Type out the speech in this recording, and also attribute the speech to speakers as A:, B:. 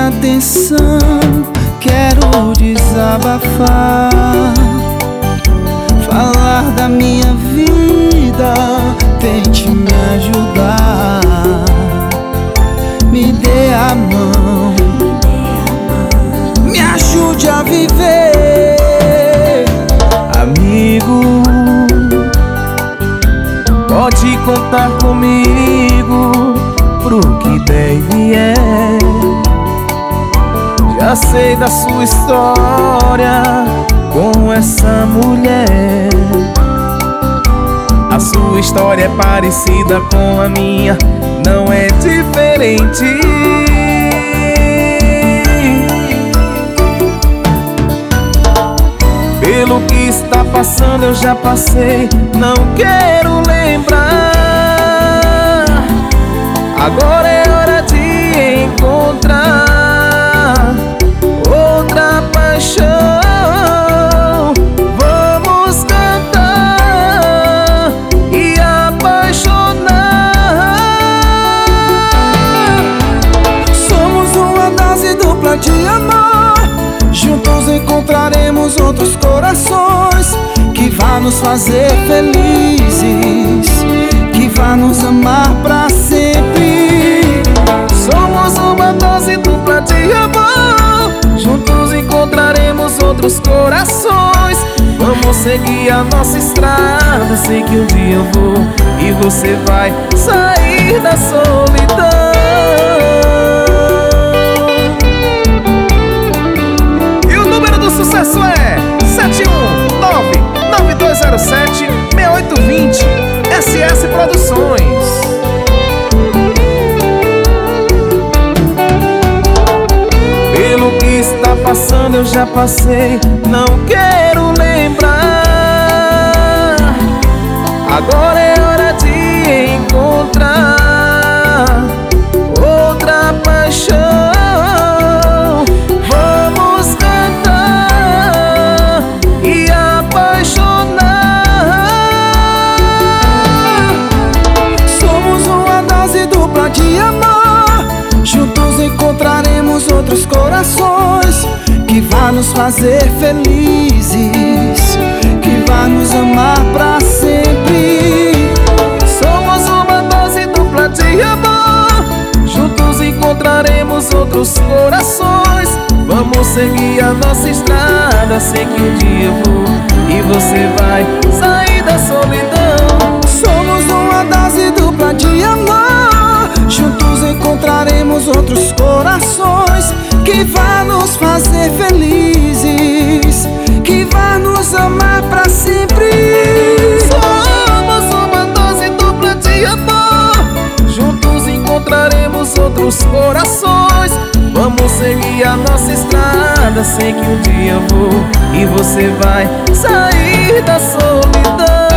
A: minha atenção, quero desabafar, falar da minha vida, tente me ajudar. Me dê a mão, me ajude a viver. Amigo, pode contar comigo pro que der e vier. Já sei da sua história com essa mulher. A sua história é parecida com a minha, não é diferente. Pelo que está passando eu já passei, não quero lembrar. Agora é hora de encontrar outra paixão. Vamos cantar e apaixonar. Somos uma dose dupla de amor, juntos encontraremos outros corações que vá nos fazer felizes, que vá nos amar pra sempre. Somos uma dose dupla de amor, juntos encontraremos outros corações. Vamos seguir a nossa estrada, sei que um dia eu vou e você vai sair da solidão. Sucesso é 719-9207-6820 SS Produções. Pelo que está passando eu já passei, não quero lembrar. Agora é hora de encontrar outra paixão. De amor, juntos encontraremos outros corações que vá nos fazer felizes, que vá nos amar pra sempre. Somos uma dose dupla de amor, juntos encontraremos outros corações. Vamos seguir a nossa estrada, sei que um dia eu vou e você vai sair da solidão. Somos uma dose dupla de amor, juntos encontraremos outros corações que vá nos fazer felizes, que vá nos amar pra sempre. Somos uma dose dupla de amor, juntos encontraremos outros corações. Vamos seguir a nossa estrada, sei que um dia eu vou e você vai sair da solidão.